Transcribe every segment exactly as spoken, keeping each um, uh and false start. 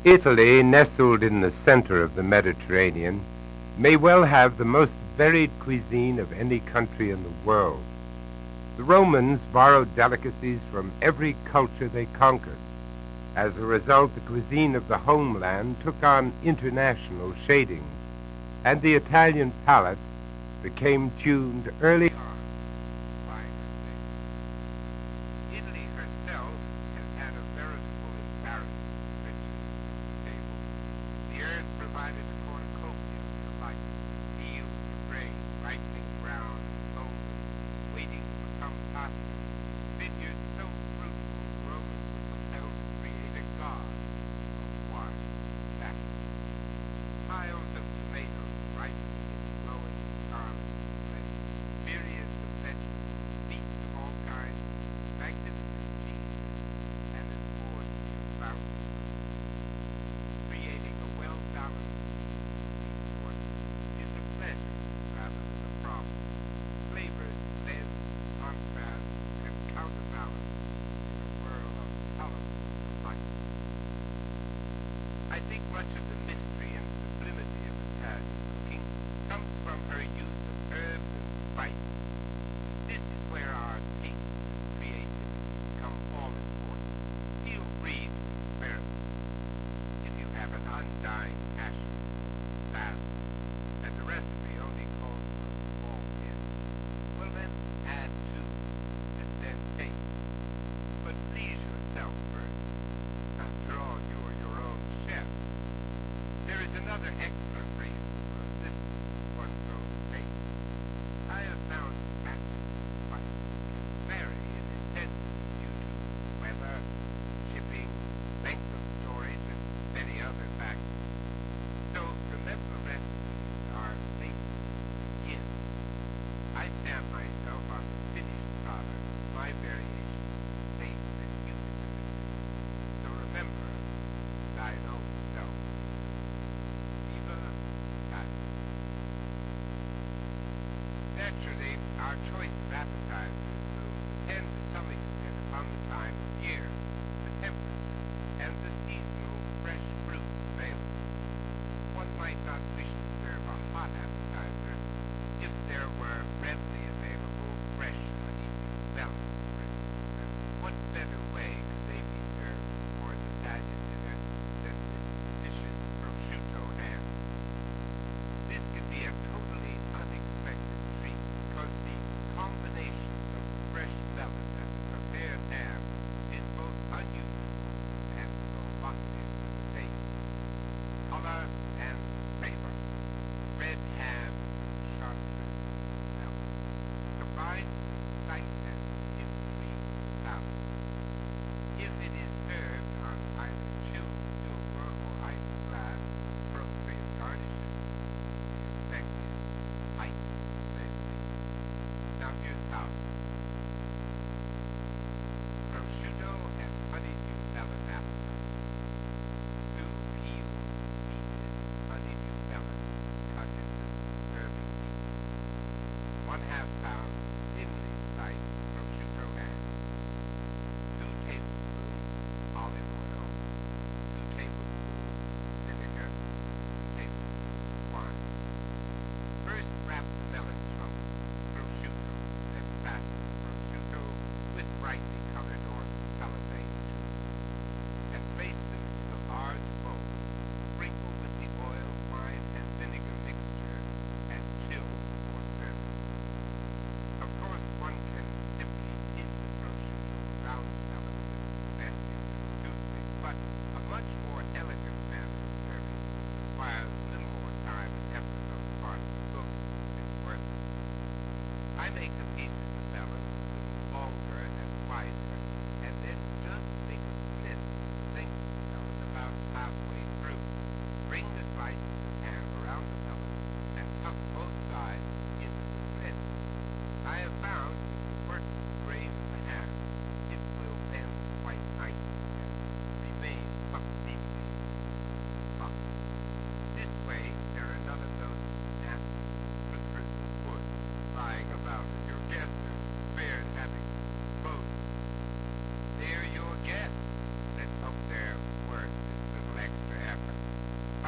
Italy, nestled in the center of the Mediterranean, may well have the most varied cuisine of any country in the world. The Romans borrowed delicacies from every culture they conquered. As a result, the cuisine of the homeland took on international shadings, and the Italian palate became tuned early on by Italy herself has had a veritable embarrassment of riches at the table. The earth provided a cornucopia of delight, fields of grain, ripening brown and golden, waiting to become pasta, vineyards so fruitful the Romans were compelled to create a god of wine and fashion. Piles of tomatoes ripening in glowing scarlet display, myriads of vegetables, meats of all kinds, magnificent cheeses, and an orgy of bounty, creating a well-balanced resource is a pleasure rather than a problem. Flavors blend, contrast, and counterbalance in a whirl of colorful delight. I think much of the mystery and sublimity of Italian cooking comes from her use of herbs and spices. This is where our taste and creativity become all important. Feel free to experiment. If you have an undying passion for salad, and the recipe only calls for a small hint, well then add two, and then taste. But please yourself first. After all, you're your own chef. There is another excellent reason for listening to one's own taste. I have found matches of spice can vary in intensity due to weather, shipping, length of storage, and many other factors. So remember, recipes are made to begin. I stamp myself on the finished product with my variations of taste and humidity. So remember, thine own self. Viva Italia. Naturally, our choice of appetizers will depend to some extent upon the time of year, the temperature, and the seasonal fresh fruit available. One might not wish to serve a hot appetizer if there were readily available fresh honeydew melons, for instance. And what better way could they be served for an Italian dinner than with delicious prosciutto ham? This can be a totally unexpected treat because the combination of fresh melon and prepared ham is both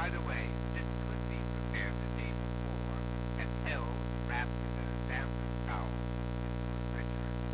By the way, this could be prepared the day before and held wrapped in a dampened towel in the refrigerator.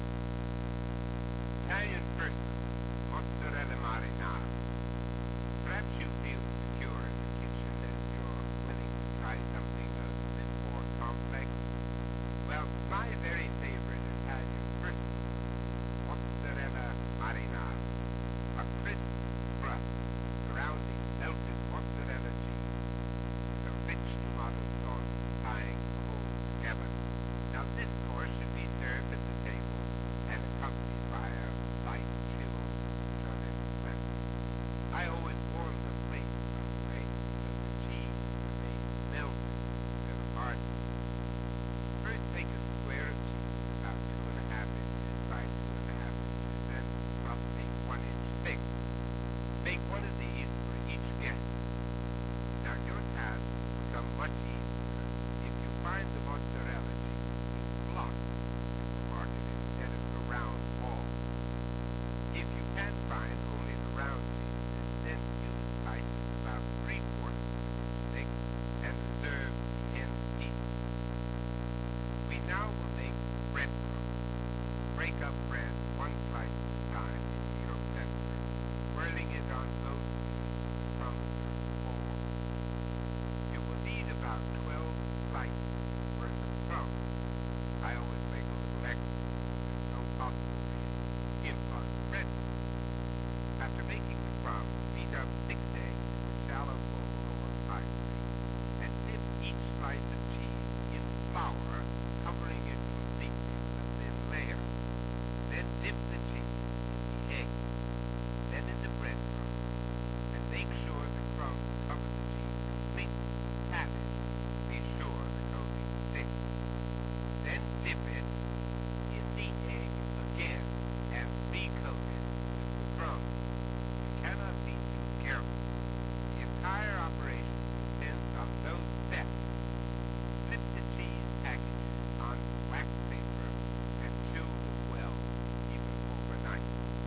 Italian personal, mozzarella marinara. Perhaps you feel secure in the kitchen and you're willing to try something a bit more complex. Well, my very favorite Italian personal, mozzarella marinara. A crisp crust surrounding melted mozzarella cheese with a rich tomato sauce tying the whole together. Now this course should be served at the table and accompanied by a light chilled Jordan pleasant. I always warm the plate, by the way, so the cheese remains melted instead of hardened. First take a square of cheese about two and a half inches by two and a half inches and roughly one inch thick. Make one of these for each guest. Now your task will become much easier if you find the mozzarella cheese in blocks in the market instead of the round balls. If you can find only the round cheeses, then use slices about three quarters of an inch thick and reserve the end pieces. We now will make breadcrumbs. Break up bread one slice at a time into your blender, whirling it on low speed to crumbs are formed. You will need about twelve slices worth of crumbs. I always make a little extra. There's no possible reason in on bread. After making the crumbs, beat up six eggs in a shallow bowl or pie plate, and dip each slice of cheese in flour, covering it completely with a thin layer. Then dip the cheese in the egg, then in the breadcrumbs, and make sure the crumbs cover the cheese completely. Pat it. Be sure the coating is thick. Then dip it in the egg again and recoat it with the crumbs. You cannot be too careful. The entire operation depends on those steps. Flip the cheese packages onto wax paper and chill them well, even overnight.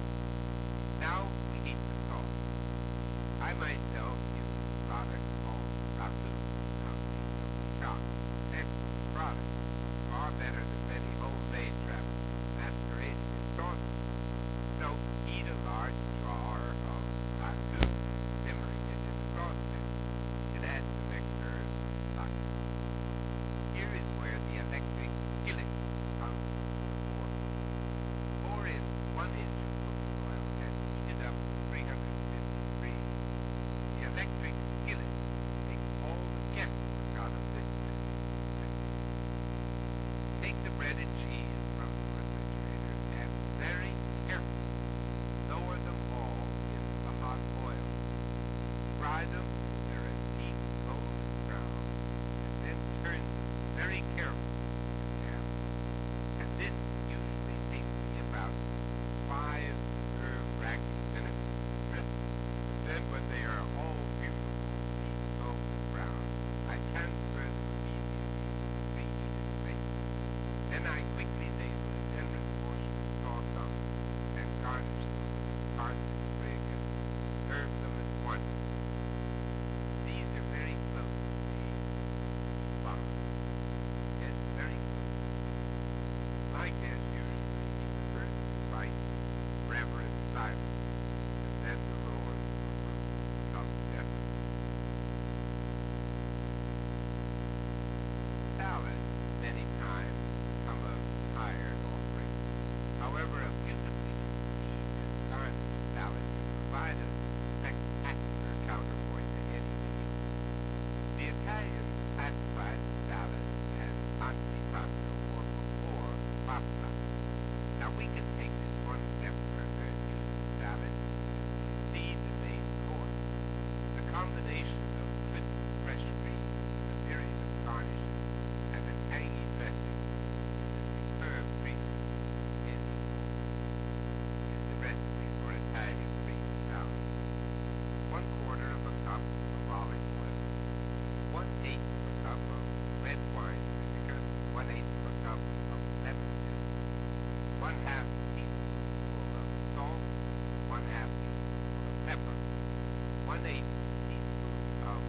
Now we need the sauce. I myself use a product called Ragu. Now please don't be shocked. Excellent product. Far better than many homemade Trappist masquerading in sauces. So heat a large jar of Ragu, simmering it in the saucepan. It adds some extra herbs if you like. Here is where the electric skillet comes to the fore. Pour in one inch of cooking oil and heat it up to three hundred fifty degrees. The electric skillet takes all the guesswork out of this method. Take the bread and cheese from the refrigerator and very carefully lower them all into the hot oil. Fry them till they're a deep golden brown, and then turn them very carefully to the camera. And this usually takes me about five nerve-wracking minutes. Then when they are all beautiful, deep golden brown, I transfer them immediately to the preheated plate. Then I quickly ladle a generous portion of sauce on them and garnish them with parsley sprig and serve them at once. These are very close to being fine. Yes, very close. My guest usually eats first bite, reverent silence, and then the Lord comes definitely. Salad, many times, become a tired offering. However, a beautifully conceived and garnished salad can provide a spectacular counterpoint to any meal. The Italians classify the salad as antipasto or before pasta. Now we can take this one step further and use the salad to precede the main course. The combination of crisp fresh greens, a myriad of garnishes, and a tangy dressing is a superb treatment to any course. Is the recipe for Italian green salad. One quarter of a cup of olive oil, one eighth of a cup of red wine vinegar, one eighth of a cup of lemon juice, one half teaspoonful of salt, one half teaspoonful of pepper, one eighth teaspoon of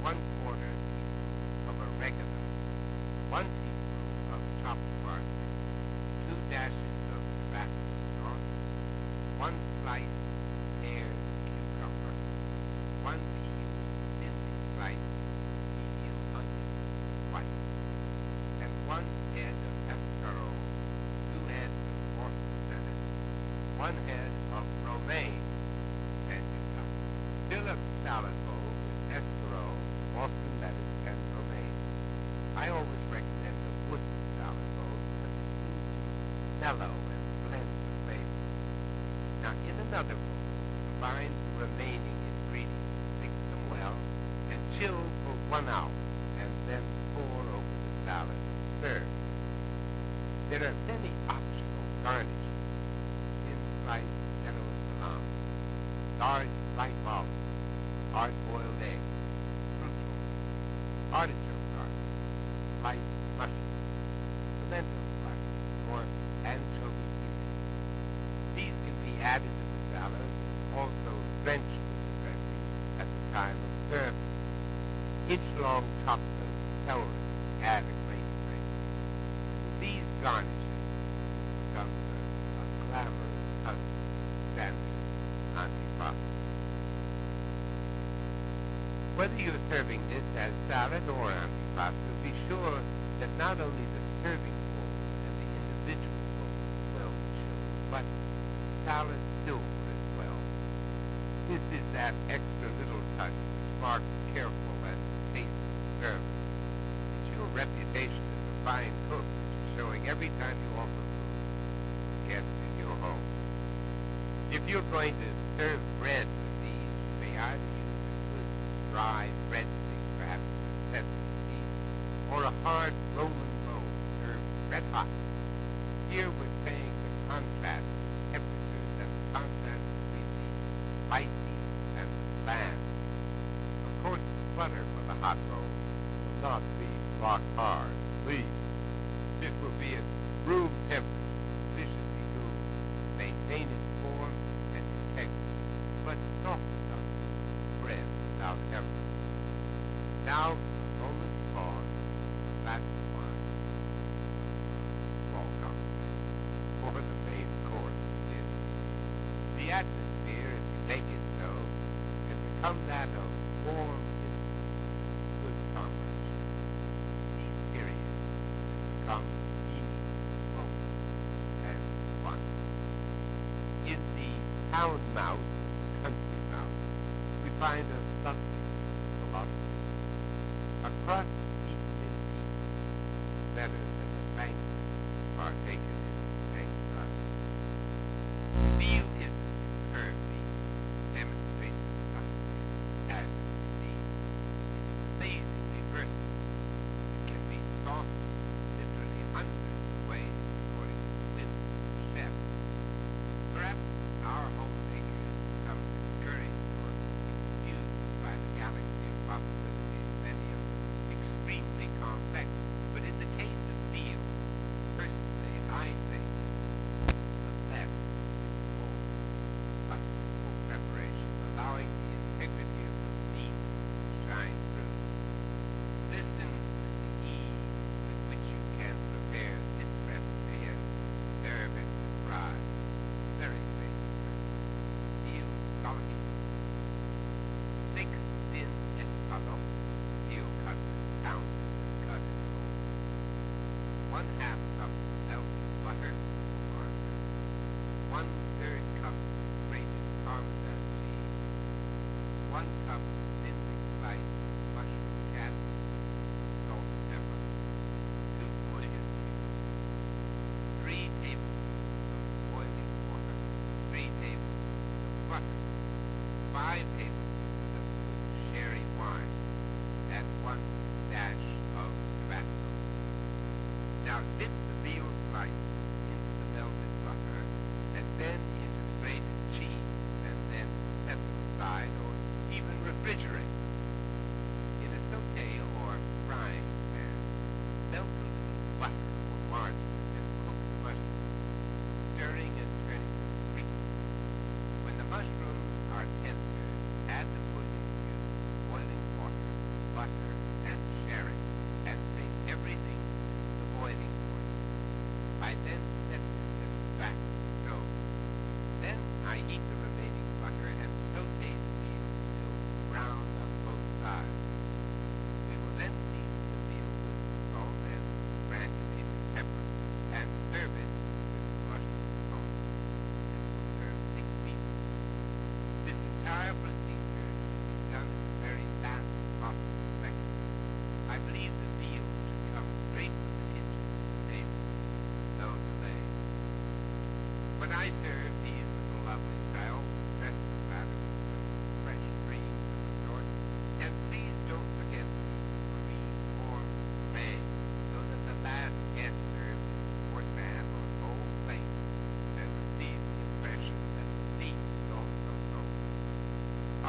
one quarter teaspoon of oregano, one teaspoon of chopped garlic, two dashes of Tabasco sauce, one sliced pear cucumber, one peeled thinly sliced medium onion slice, and one head of escarole, two heads of Boston lettuce, one head of romaine, and cucumber. Fill a salad bowl with escarole, Boston lettuce, and romaine. I always recommend a wooden salad bowl because it seems to mellow and blend the flavor. Now, in another bowl, combine the remaining ingredients, mix them well, and chill for one hour, and then pour over the salad and serve. There are many optional garnishes: thin sliced yellow salami, large light olives, hard-boiled eggs, fruit artichoke garlic, sliced mushrooms, pimento slices, or anchovy pieces. These can be added to the salad and also drenched with the dressing at the time of serving. Inch-long chopped celery add a great flavor. With these garnishes, it becomes a, a glamorous husband sandwich antipasto. Whether you're serving this as salad or antipasto, be sure that not only the serving bowl and the individual bowl is well chilled, but the salad silver as well. This is that extra little touch which marks careful and tasteful service. It's your reputation as a fine cook that you're showing every time you offer food to guests in your home. If you're going to serve bread with these, you may either use a good dry breadstick, perhaps with sesame seeds, or a hard rolling roll served red hot. Here we're saying the contrast in temperatures and the contrast between the spicy and the bland. Of course, the butter for the hot roll will not be rock hard, please. It will be at room temperature, sufficiently cool to maintain its form and integrity, but soft enough to bread without effort. Now, a moment's pause, a glass of wine, small compliment, for the main course is. The atmosphere, if you make it so, can become that of warm intimacy, good comradeship. These periods become meaningful moments and fun. In the town mouth, country mouth, we find a something philosophy. A crust eaten in peace is better than a banquet partaken in anxiety. The meal is a superb meal, demonstrates the subtlety as it receives. It is amazingly versatile. It can be sauced literally hundreds of ways according to the whim of the chef. Perhaps our homemakers become discouraged or confused by the galaxy of possibilities, many of them extremely complex. But in the case of meals, personally, I think the best is more.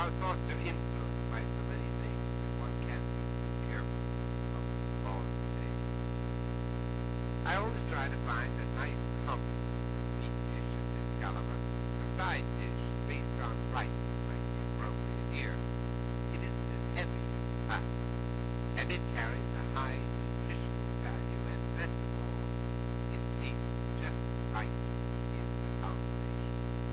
Our thoughts are influenced by so many things that one can't be too careful of all today. I always try to find a nice complement for meat dishes in Gallivan, a side dish based on rice might be appropriate here. It isn't as heavy as pasta, and it carries a high nutritional value, and best of all, it tastes just right in the combination.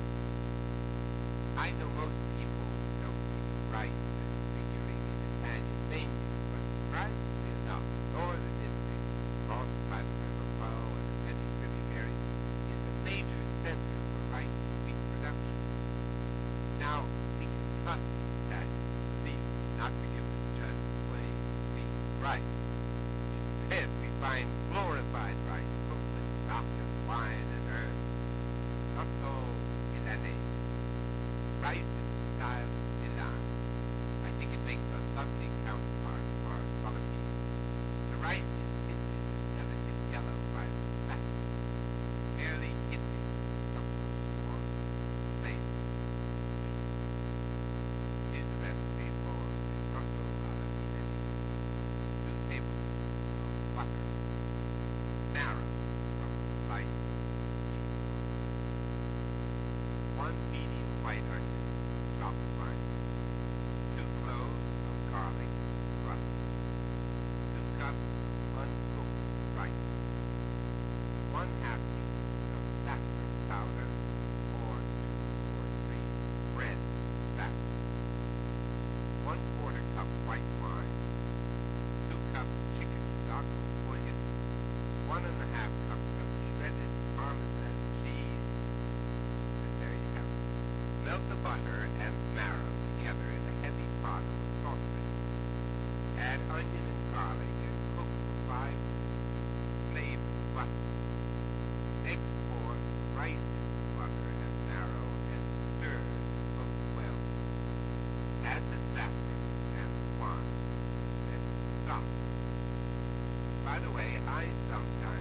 I know most people don't think of rice as figuring in Italian menus, but surprisingly enough, northern Italy, crossed by the River Po and the many tributaries, is a major center for rice and wheat production. Now, we can trust the Italians, believe me, not to give us just plain wheat rice. Instead, we find glorified rice cooked with stock and wine and herbs. Not so Milanese. Rice in the style of Milan. I think it makes a lovely counterpart to our Solomon. The rice is tinted a delicate yellow by the saffron, barely hinting of or flavor. Here's a recipe for risotto alla Milanese. Two tablespoons of butter, marrow from sliced cheese, one medium white onion, chopped fine, two cloves of garlic, crushed, two cups of uncooked rice, one half teaspoon of saffron powder, or two or three bread saffron, one quarter cup white wine, two cups chicken stock or bouillon, one and a half cups of shredded Parmesan cheese, and there you have it. Melt the butter and marrow together in a heavy pot or saucepan. Add onion and garlic and cook for five minutes. Flavor the butter. Next pour rice into the butter and marrow and stir both well. Add the saffron and the wine. Then stop. By the way, I sometimes